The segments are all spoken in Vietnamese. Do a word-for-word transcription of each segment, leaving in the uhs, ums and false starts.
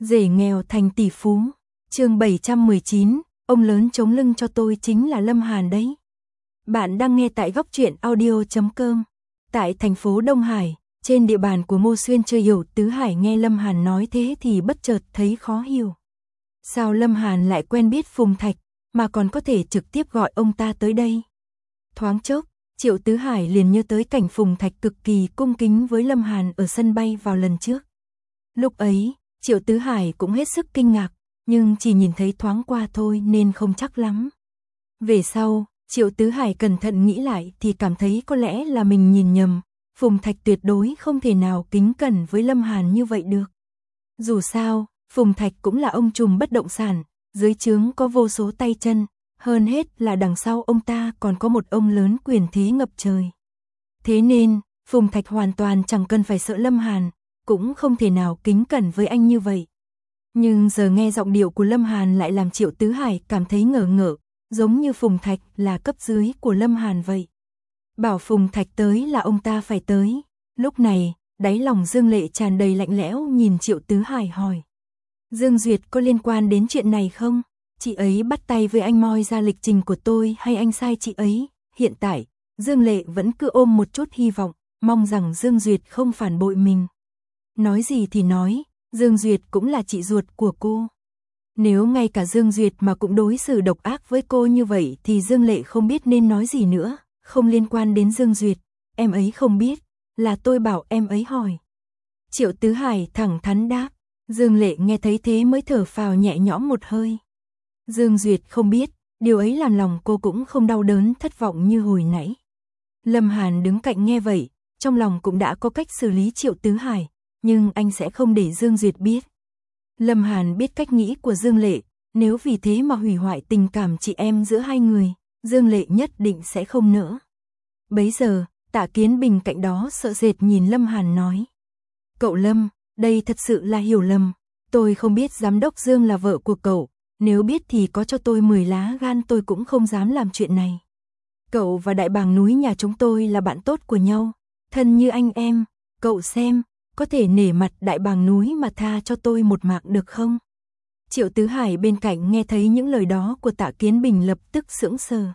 Rể nghèo thành tỷ phú. Chương bảy trăm mười chín, ông lớn chống lưng cho tôi chính là Lâm Hàn đấy. Bạn đang nghe tại góc truyện audio chấm com. Tại thành phố Đông Hải, trên địa bàn của Ngô Xuyên chơi Hiểu Tứ Hải nghe Lâm Hàn nói thế thì bất chợt thấy khó hiểu. Sao Lâm Hàn lại quen biết Phùng Thạch, mà còn có thể trực tiếp gọi ông ta tới đây? Thoáng chốc, Triệu Tứ Hải liền nhớ tới cảnh Phùng Thạch cực kỳ cung kính với Lâm Hàn ở sân bay vào lần trước. Lúc ấy, Triệu Tứ Hải cũng hết sức kinh ngạc, nhưng chỉ nhìn thấy thoáng qua thôi nên không chắc lắm. Về sau, Triệu Tứ Hải cẩn thận nghĩ lại thì cảm thấy có lẽ là mình nhìn nhầm, Phùng Thạch tuyệt đối không thể nào kính cẩn với Lâm Hàn như vậy được. Dù sao, Phùng Thạch cũng là ông trùm bất động sản, dưới trướng có vô số tay chân, hơn hết là đằng sau ông ta còn có một ông lớn quyền thế ngập trời. Thế nên, Phùng Thạch hoàn toàn chẳng cần phải sợ Lâm Hàn, cũng không thể nào kính cẩn với anh như vậy. Nhưng giờ nghe giọng điệu của Lâm Hàn lại làm Triệu Tứ Hải cảm thấy ngờ ngợ, giống như Phùng Thạch là cấp dưới của Lâm Hàn vậy. Bảo Phùng Thạch tới là ông ta phải tới. Lúc này, đáy lòng Dương Lệ tràn đầy lạnh lẽo nhìn Triệu Tứ Hải hỏi. Dương Duyệt có liên quan đến chuyện này không? Chị ấy bắt tay với anh moi ra lịch trình của tôi hay anh sai chị ấy? Hiện tại, Dương Lệ vẫn cứ ôm một chút hy vọng, mong rằng Dương Duyệt không phản bội mình. Nói gì thì nói, Dương Duyệt cũng là chị ruột của cô. Nếu ngay cả Dương Duyệt mà cũng đối xử độc ác với cô như vậy thì Dương Lệ không biết nên nói gì nữa. Không liên quan đến Dương Duyệt, em ấy không biết, là tôi bảo em ấy hỏi. Triệu Tứ Hải thẳng thắn đáp. Dương Lệ nghe thấy thế mới thở phào nhẹ nhõm một hơi. Dương Duyệt không biết, điều ấy làm lòng cô cũng không đau đớn thất vọng như hồi nãy. Lâm Hàn đứng cạnh nghe vậy, trong lòng cũng đã có cách xử lý Triệu Tứ Hải, nhưng anh sẽ không để Dương Duyệt biết. Lâm Hàn biết cách nghĩ của Dương Lệ, nếu vì thế mà hủy hoại tình cảm chị em giữa hai người, Dương Lệ nhất định sẽ không nỡ. Bấy giờ, Tạ Kiến Bình cạnh đó sợ sệt nhìn Lâm Hàn nói. Cậu Lâm, đây thật sự là hiểu lầm, tôi không biết giám đốc Dương là vợ của cậu, nếu biết thì có cho tôi mười lá gan tôi cũng không dám làm chuyện này. Cậu và đại bàng núi nhà chúng tôi là bạn tốt của nhau, thân như anh em, cậu xem, có thể nể mặt đại bàng núi mà tha cho tôi một mạng được không? Triệu Tứ Hải bên cạnh nghe thấy những lời đó của Tạ Kiến Bình lập tức sững sờ.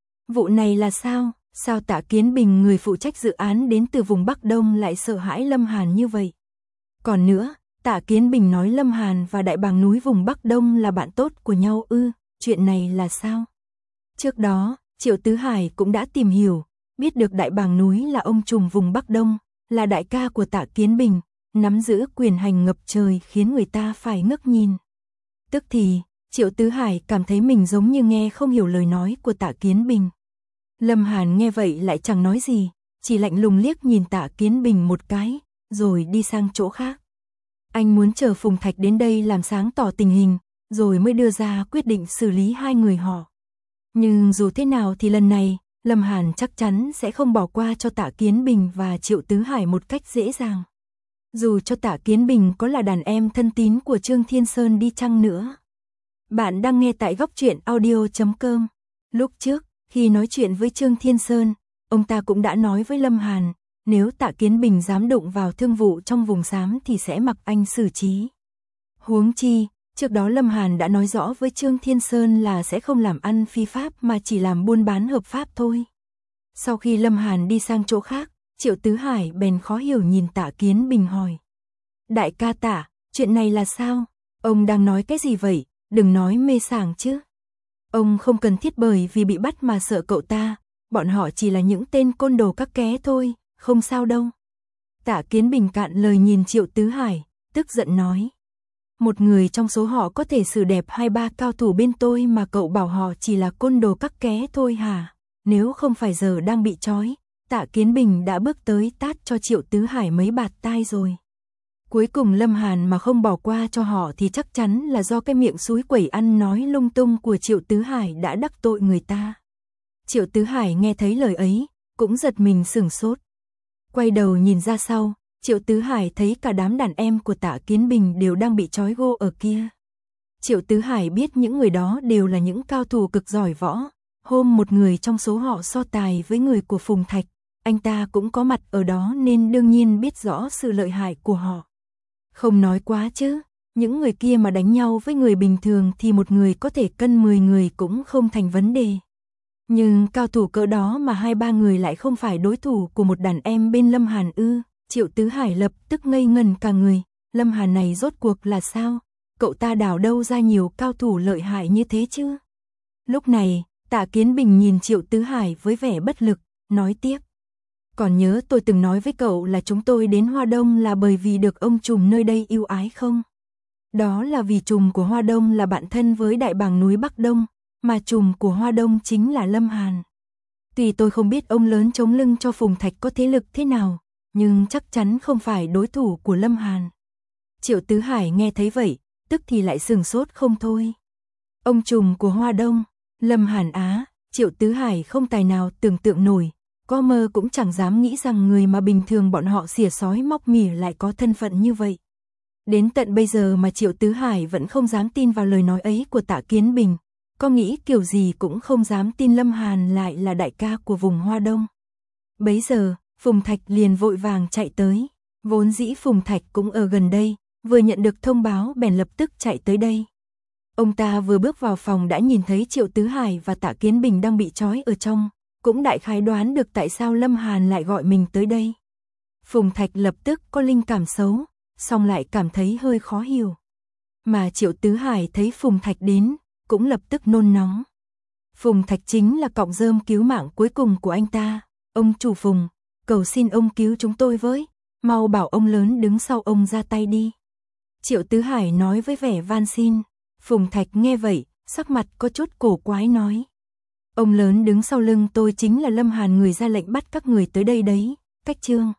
Vụ này là sao? Sao Tạ Kiến Bình người phụ trách dự án đến từ vùng Bắc Đông lại sợ hãi Lâm Hàn như vậy? Còn nữa, Tạ Kiến Bình nói Lâm Hàn và đại bàng núi vùng Bắc Đông là bạn tốt của nhau ư, chuyện này là sao? Trước đó, Triệu Tứ Hải cũng đã tìm hiểu, biết được đại bàng núi là ông trùm vùng Bắc Đông, là đại ca của Tạ Kiến Bình, nắm giữ quyền hành ngập trời khiến người ta phải ngước nhìn. Tức thì, Triệu Tứ Hải cảm thấy mình giống như nghe không hiểu lời nói của Tạ Kiến Bình. Lâm Hàn nghe vậy lại chẳng nói gì, chỉ lạnh lùng liếc nhìn Tạ Kiến Bình một cái, rồi đi sang chỗ khác. Anh muốn chờ Phùng Thạch đến đây làm sáng tỏ tình hình, rồi mới đưa ra quyết định xử lý hai người họ. Nhưng dù thế nào thì lần này, Lâm Hàn chắc chắn sẽ không bỏ qua cho Tạ Kiến Bình và Triệu Tứ Hải một cách dễ dàng. Dù cho Tạ Kiến Bình có là đàn em thân tín của Trương Thiên Sơn đi chăng nữa. Bạn đang nghe tại góc truyện audio chấm com. Lúc trước, khi nói chuyện với Trương Thiên Sơn, ông ta cũng đã nói với Lâm Hàn, nếu Tạ Kiến Bình dám đụng vào thương vụ trong vùng xám thì sẽ mặc anh xử trí. Huống chi, trước đó Lâm Hàn đã nói rõ với Trương Thiên Sơn là sẽ không làm ăn phi pháp mà chỉ làm buôn bán hợp pháp thôi. Sau khi Lâm Hàn đi sang chỗ khác, Triệu Tứ Hải bèn khó hiểu nhìn Tạ Kiến Bình hỏi. Đại ca Tạ, chuyện này là sao? Ông đang nói cái gì vậy? Đừng nói mê sảng chứ. Ông không cần thiết bởi vì bị bắt mà sợ cậu ta, bọn họ chỉ là những tên côn đồ các ké thôi, không sao đâu. Tạ Kiến Bình cạn lời nhìn Triệu Tứ Hải, tức giận nói. Một người trong số họ có thể xử đẹp hai ba cao thủ bên tôi mà cậu bảo họ chỉ là côn đồ các ké thôi hả? Nếu không phải giờ đang bị trói, Tạ Kiến Bình đã bước tới tát cho Triệu Tứ Hải mấy bạt tai rồi. Cuối cùng Lâm Hàn mà không bỏ qua cho họ thì chắc chắn là do cái miệng xúi quẩy ăn nói lung tung của Triệu Tứ Hải đã đắc tội người ta. Triệu Tứ Hải nghe thấy lời ấy, cũng giật mình sửng sốt. Quay đầu nhìn ra sau, Triệu Tứ Hải thấy cả đám đàn em của Tạ Kiến Bình đều đang bị trói gô ở kia. Triệu Tứ Hải biết những người đó đều là những cao thủ cực giỏi võ. Hôm một người trong số họ so tài với người của Phùng Thạch, anh ta cũng có mặt ở đó nên đương nhiên biết rõ sự lợi hại của họ. Không nói quá chứ, Những người kia mà đánh nhau với người bình thường thì một người có thể cân mười người cũng không thành vấn đề. Nhưng cao thủ cỡ đó mà hai ba người lại không phải đối thủ của một đàn em bên Lâm Hàn ư? Triệu Tứ Hải lập tức ngây ngần cả người, Lâm Hàn này rốt cuộc là sao? Cậu ta đào đâu ra nhiều cao thủ lợi hại như thế chứ? Lúc này, Tạ Kiến Bình nhìn Triệu Tứ Hải với vẻ bất lực, nói tiếp. Còn nhớ tôi từng nói với cậu là chúng tôi đến Hoa Đông là bởi vì được ông trùm nơi đây yêu ái không? Đó là vì trùm của Hoa Đông là bạn thân với đại bàng núi Bắc Đông, mà trùm của Hoa Đông chính là Lâm Hàn. Tuy tôi không biết ông lớn chống lưng cho Phùng Thạch có thế lực thế nào, nhưng chắc chắn không phải đối thủ của Lâm Hàn. Triệu Tứ Hải nghe thấy vậy, tức thì lại sừng sốt không thôi. Ông trùm của Hoa Đông, Lâm Hàn á, Triệu Tứ Hải không tài nào tưởng tượng nổi, có mơ cũng chẳng dám nghĩ rằng người mà bình thường bọn họ xỉa sói móc mỉa lại có thân phận như vậy. Đến tận bây giờ mà Triệu Tứ Hải vẫn không dám tin vào lời nói ấy của Tạ Kiến Bình, có nghĩ kiểu gì cũng không dám tin Lâm Hàn lại là đại ca của vùng Hoa Đông. Bấy giờ, Phùng Thạch liền vội vàng chạy tới, vốn dĩ Phùng Thạch cũng ở gần đây, vừa nhận được thông báo bèn lập tức chạy tới đây. Ông ta vừa bước vào phòng đã nhìn thấy Triệu Tứ Hải và Tạ Kiến Bình đang bị trói ở trong, cũng đại khái đoán được tại sao Lâm Hàn lại gọi mình tới đây. Phùng Thạch lập tức có linh cảm xấu, song lại cảm thấy hơi khó hiểu. Mà Triệu Tứ Hải thấy Phùng Thạch đến, cũng lập tức nôn nóng. Phùng Thạch chính là cọng rơm cứu mạng cuối cùng của anh ta. Ông chủ Phùng, cầu xin ông cứu chúng tôi với, mau bảo ông lớn đứng sau ông ra tay đi. Triệu Tứ Hải nói với vẻ van xin. Phùng Thạch nghe vậy, sắc mặt có chút cổ quái nói. Ông lớn đứng sau lưng tôi chính là Lâm Hàn người ra lệnh bắt các người tới đây đấy, Cách Trương.